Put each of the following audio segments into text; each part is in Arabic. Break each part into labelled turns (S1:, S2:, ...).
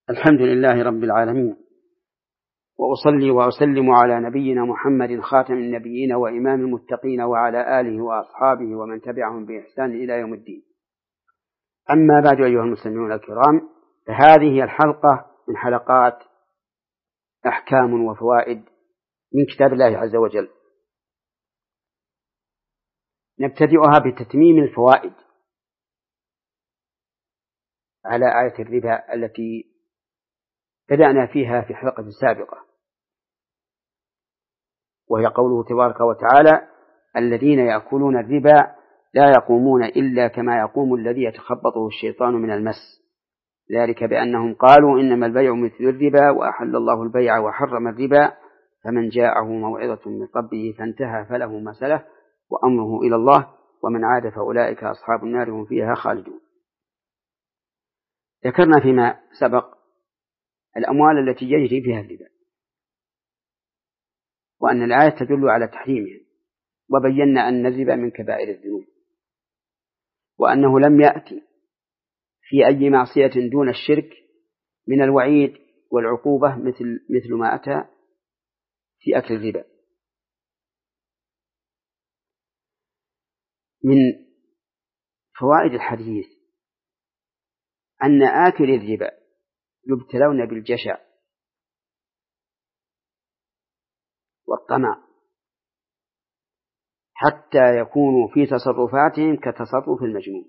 S1: الحمد لله رب العالمين، وأصلي وأسلم على نبينا محمد خاتم النبيين وإمام المتقين وعلى آله وأصحابه ومن تبعهم بإحسان إلى يوم الدين. أما بعد، أيها المستمعون الكرام، فهذه هي الحلقة من حلقات أحكام وفوائد من كتاب الله عز وجل. نبتدئها بتتميم الفوائد على آية الربا التي بدأنا فيها في حلقة سابقة، وهي قوله تبارك وتعالى: الذين يأكلون الربا لا يقومون إلا كما يقوم الذي يتخبطه الشيطان من المس، ذلك بأنهم قالوا إنما البيع مثل الربا وأحل الله البيع وحرم الربا، فمن جاءه موعظة من ربه فانتهى فله ما سلف وأمره إلى الله ومن عاد فأولئك أصحاب النار هم فيها خالدون. ذكرنا فيما سبق الأموال التي يجري فيها الربا، وأن الآية تدل على تحريمها، وبينا أن الربا من كبائر الذنوب، وأنه لم يأتي في أي معصية دون الشرك من الوعيد والعقوبة مثل ما أتى في أكل الربا. من فوائد الحديث أن آكل الربا يبتلون بالجشع والطمع حتى يكونوا في تصرفاتهم كتصرف المجنون،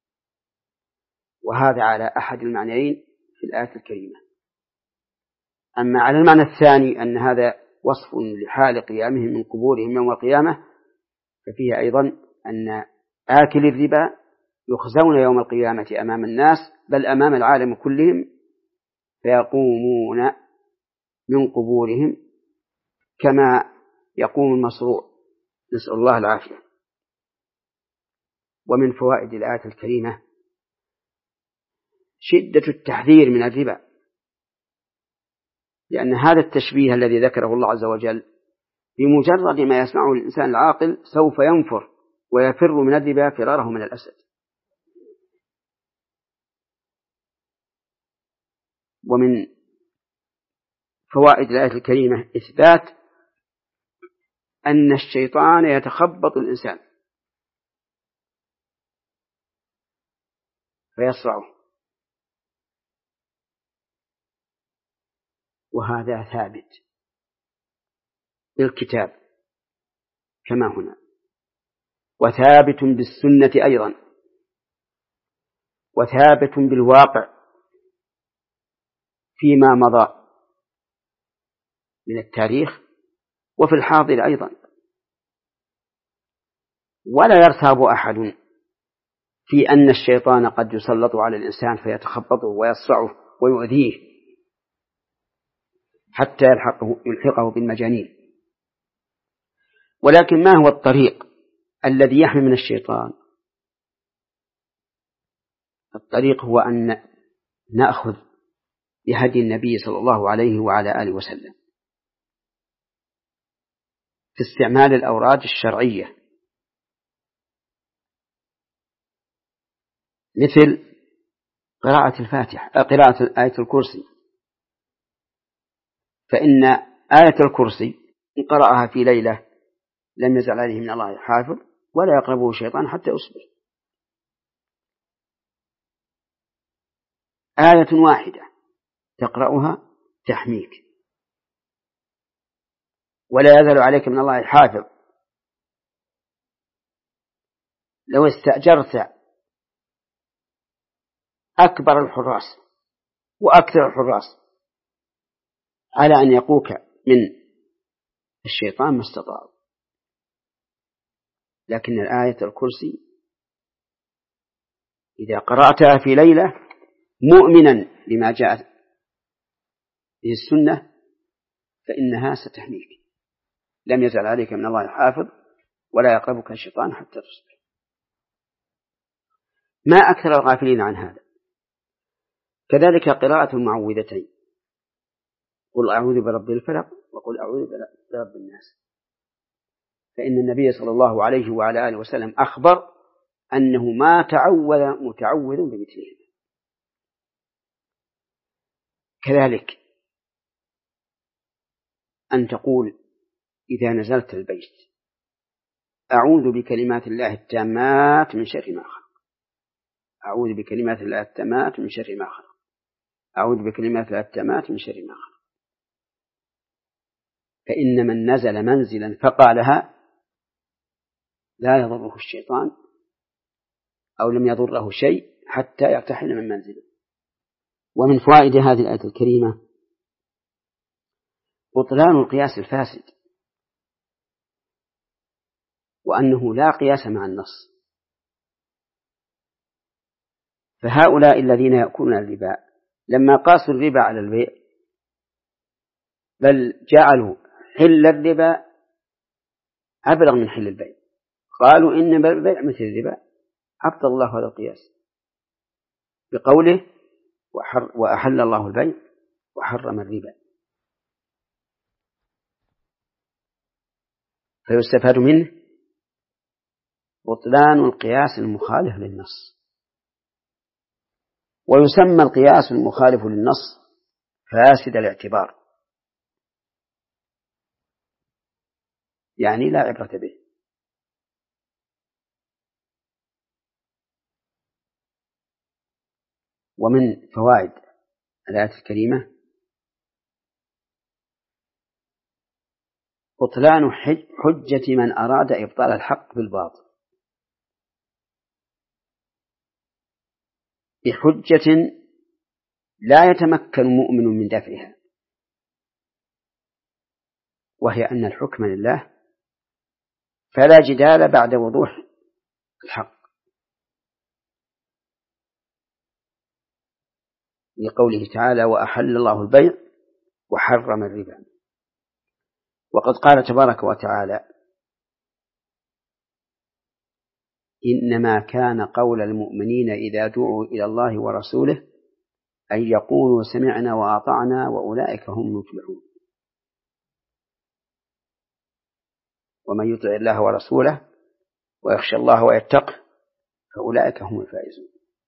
S1: وهذا على أحد المعنيين في الآية الكريمة. أما على المعنى الثاني أن هذا وصف لحال قيامهم من قبورهم يوم القيامة، ففيه أيضا أن آكل الربا يخزون يوم القيامة أمام الناس، بل أمام العالم كلهم، فيقومون من قبورهم كما يقوم المصروع، نسأل الله العافية. ومن فوائد الآية الكريمة شدة التحذير من الربا، لأن هذا التشبيه الذي ذكره الله عز وجل بمجرد ما يسمعه الإنسان العاقل سوف ينفر ويفر من الربا فراره من الأسد. ومن فوائد الآية الكريمة إثبات أن الشيطان يتخبط الإنسان فيصرعه، وهذا ثابت بالكتاب كما هنا، وثابت بالسنة أيضا، وثابت بالواقع فيما مضى من التاريخ وفي الحاضر أيضا. ولا يرتاب أحد في أن الشيطان قد يسلط على الإنسان فيتخبطه ويصرعه ويؤذيه حتى يلحقه بالمجانين. ولكن ما هو الطريق الذي يحمي من الشيطان؟ الطريق هو أن نأخذ بهدي النبي صلى الله عليه وعلى آله وسلم في استعمال الأوراد الشرعية، مثل قراءة الفاتحة، قراءة آية الكرسي، فإن آية الكرسي إن قرأها في ليلة لم يزل عليه من الله حافظ ولا يقربه شيطان حتى يصبح. آية واحدة تقرأها تحميك، ولا يزال عليك من الله حافظ. لو استأجرت أكبر الحراس وأكثر الحراس على أن يقوك من الشيطان ما استطاعوا، لكن الآية الكرسي إذا قرأتها في ليلة مؤمنا بما جاءت به السنة فإنها ستحميك، لم يزل عليك من الله حافظ ولا يقربك الشيطان حتى تصبح. ما أكثر الغافلين عن هذا. كذلك قراءة المعوذتين، قل أعوذ برب الفلق وقل أعوذ برب الناس، فإن النبي صلى الله عليه وعلى آله وسلم أخبر أنه ما تعوذ متعوذ بمثلهما. كذلك أن تقول إذا نزلت البيت أعوذ بكلمات الله التامات من شر ما خلق، أعوذ بكلمات الله التامات من شر ما خلق، أعوذ بكلمات الله التامات من شر ما خلق. فإن من نزل منزلا فقالها لا يضره الشيطان أو لم يضره شيء حتى يرتحل من منزله. ومن فوائد هذه الآية الكريمة بطلان القياس الفاسد، وأنه لا قياس مع النص. فهؤلاء الذين يأكلون الربا لما قاسوا الربا على البيع بل جعلوا حل الربا أبلغ من حل البيع، قالوا إن البيع مثل الربا، أبطل الله هذا القياس بقوله وأحل الله البيع وحرم الربا. فيستفاد منه بطلان القياس المخالف للنص. ويسمى القياس المخالف للنص فاسد الاعتبار، يعني لا عبرة به. ومن فوائد الآية الكريمة بطلان حجة من أراد إبطال الحق بالباطل بحجة لا يتمكن مؤمن من دفعها، وهي أن الحكم لله فلا جدال بعد وضوح الحق، لقوله تعالى وأحل الله البيع وحرم الربا. وقد قال تبارك وتعالى إنما كان قول المؤمنين إذا دعوا إلى الله ورسوله أن يقولوا سمعنا وأطعنا وأولئك هم المفلحون. ومن يطع الله ورسوله ويخشى الله ويتقه فأولئك هم الفائزون.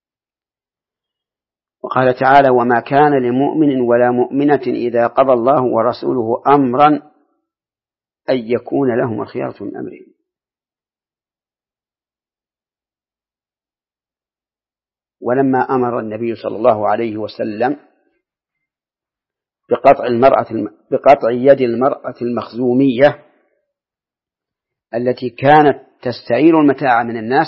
S1: وقال تعالى وما كان لمؤمن ولا مؤمنة إذا قضى الله ورسوله أمرا أن يكون لهم الخيرة من أمرهم. ولما أمر النبي صلى الله عليه وسلم بقطع يد المرأة المخزومية التي كانت تستعير المتاع من الناس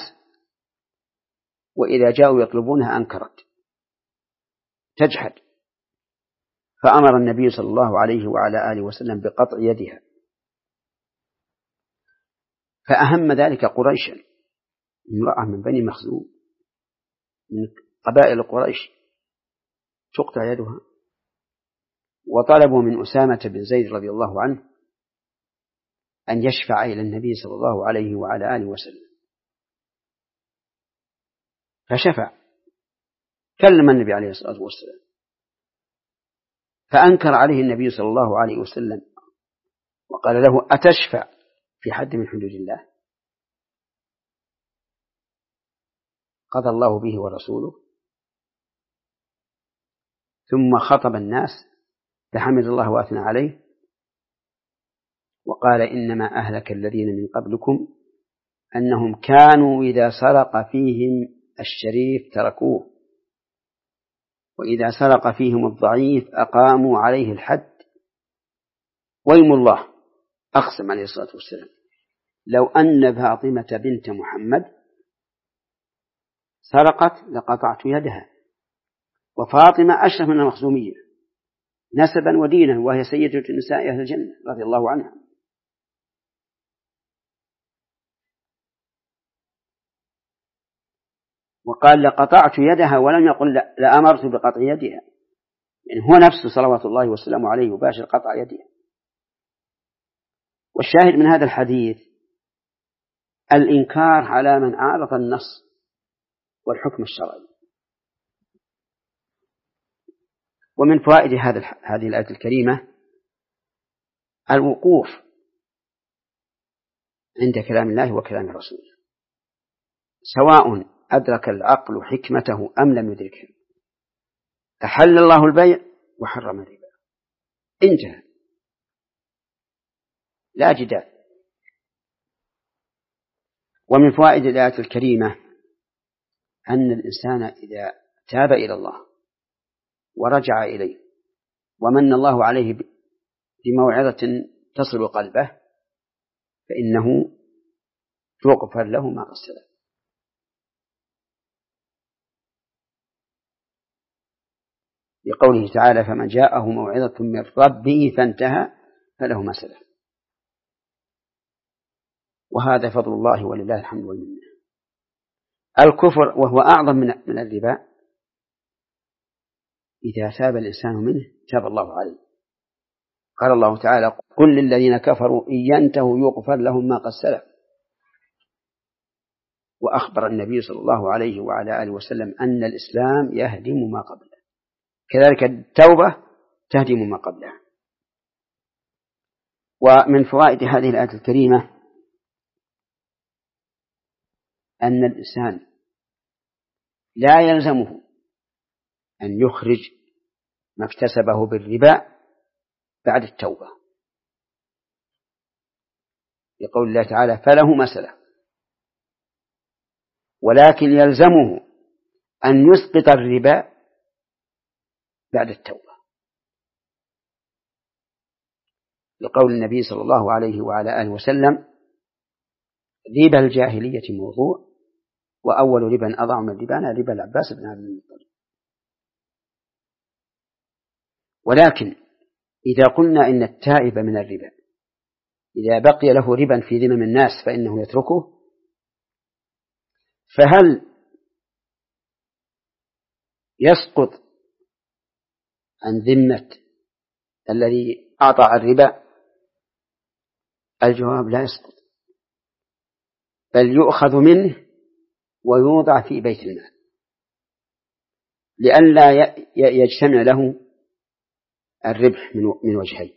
S1: وإذا جاءوا يطلبونها أنكرت تجحد، فأمر النبي صلى الله عليه وعلى آله وسلم بقطع يدها. فأهم ذلك قريشا، امرأة من بني مخزوم من قبائل قريش تقطع يدها. وطلبوا من أسامة بن زيد رضي الله عنه أن يشفع إلى النبي صلى الله عليه وعلى آله وسلم، فشفع، كلم النبي عليه الصلاة والسلام، فأنكر عليه النبي صلى الله عليه وسلم وقال له أتشفع في حد من حدود الله؟ قضى الله به ورسوله. ثم خطب الناس فحمد الله وأثنى عليه وقال إنما أهلك الذين من قبلكم أنهم كانوا إذا سرق فيهم الشريف تركوه وإذا سرق فيهم الضعيف أقاموا عليه الحد. ويم الله أقسم عليه الصلاة والسلام لو أن فاطمة بنت محمد سرقت لقطعت يدها، وفاطمة أشرف من المخزومية نسبا ودينا وهي سيدة نساء أهل الجنة رضي الله عنها. وقال لقطعت يدها ولم يقل لأمرت بقطع يدها، يعني هو نفسه صلوات الله والسلام عليه يباشر قطع يدها. والشاهد من هذا الحديث الإنكار على من عارض النص والحكم الشرعي. ومن فوائد هذه الآية الكريمة الوقوف عند كلام الله وكلام الرسول سواء أدرك العقل حكمته أم لم يدركها. أحل الله البيع وحرم الربا، انتهى، لا جدال. ومن فوائد الآية الكريمة أن الإنسان إذا تاب إلى الله ورجع إليه ومن الله عليه بموعظة تصل قلبه فإنه يغفر له ما قد سلف. لقوله تعالى: فمن جاءه موعظة من ربه فانتهى فله ما سلف. وهذا فضل الله ولله الحمد والمنة. الكفر وهو أعظم من الربا إذا تاب الإنسان منه تاب الله عليه. قال الله تعالى: قل للذين كفروا إن ينتهوا يغفر لهم ما قد سلف. وأخبر النبي صلى الله عليه وعلى آله وسلم أن الإسلام يهدم ما قبله، كذلك التوبة تهدم ما قبلها. ومن فوائد هذه الآية الكريمة أن الإنسان لا يلزمه أن يخرج ما اكتسبه بالربا بعد التوبة، يقول الله تعالى: فله ما سلف، ولكن يلزمه أن يسقط الربا بعد التوبة، لقول النبي صلى الله عليه وعلى آله وسلم: ربا الجاهلية موضوع، وأول ربا أضع من ربانا ربا العباس بن عبد المطلب. ولكن إذا قلنا إن التائب من الربا إذا بقي له ربا في ذمم الناس فإنه يتركه، فهل يسقط عن ذمة الذي أعطى الربا؟ الجواب: لا يسقط، بل يؤخذ منه ويوضع في بيت المال لئلا يجتمع له الربح من وجهين،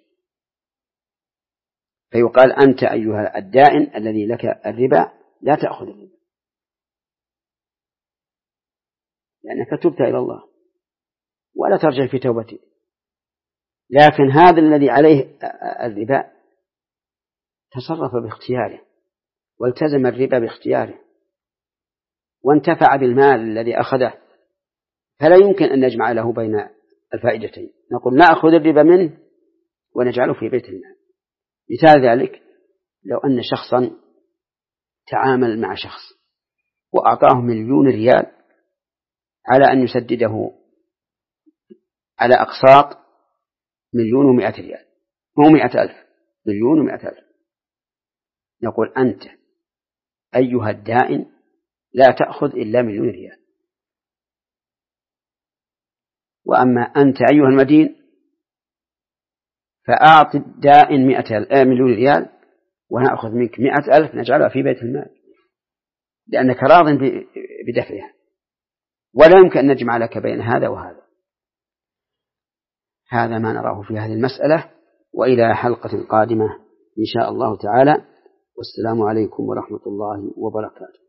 S1: فيقال: أنت أيها الدائن الذي لك الربا لا تأخذ الربا لأنك تبت إلى الله ولا ترجع في توبتك. لكن هذا الذي عليه الربا تصرف باختياره والتزم الربا باختياره وانتفع بالمال الذي أخذه، فلا يمكن أن نجمع له بين الفائدتين، نقول نأخذ الربا منه ونجعله في بيت المال. مثال ذلك: لو أن شخصا تعامل مع شخص وأعطاه 1,000,000 ريال على أن يسدده على أقساط 1,100,000 ريال، مو 100,000، 1,100,000. نقول: أنت أيها الدائن لا تأخذ إلا 1,000,000 ريال، وأما أنت أيها المدين فأعط الدائن 1,000,000 ريال ونأخذ منك 100,000 نجعلها في بيت المال لأنك راض بدفعها، ولا يمكن أن نجمع لك بين هذا وهذا. هذا ما نراه في هذه المسألة، وإلى حلقة قادمة إن شاء الله تعالى، والسلام عليكم ورحمة الله وبركاته.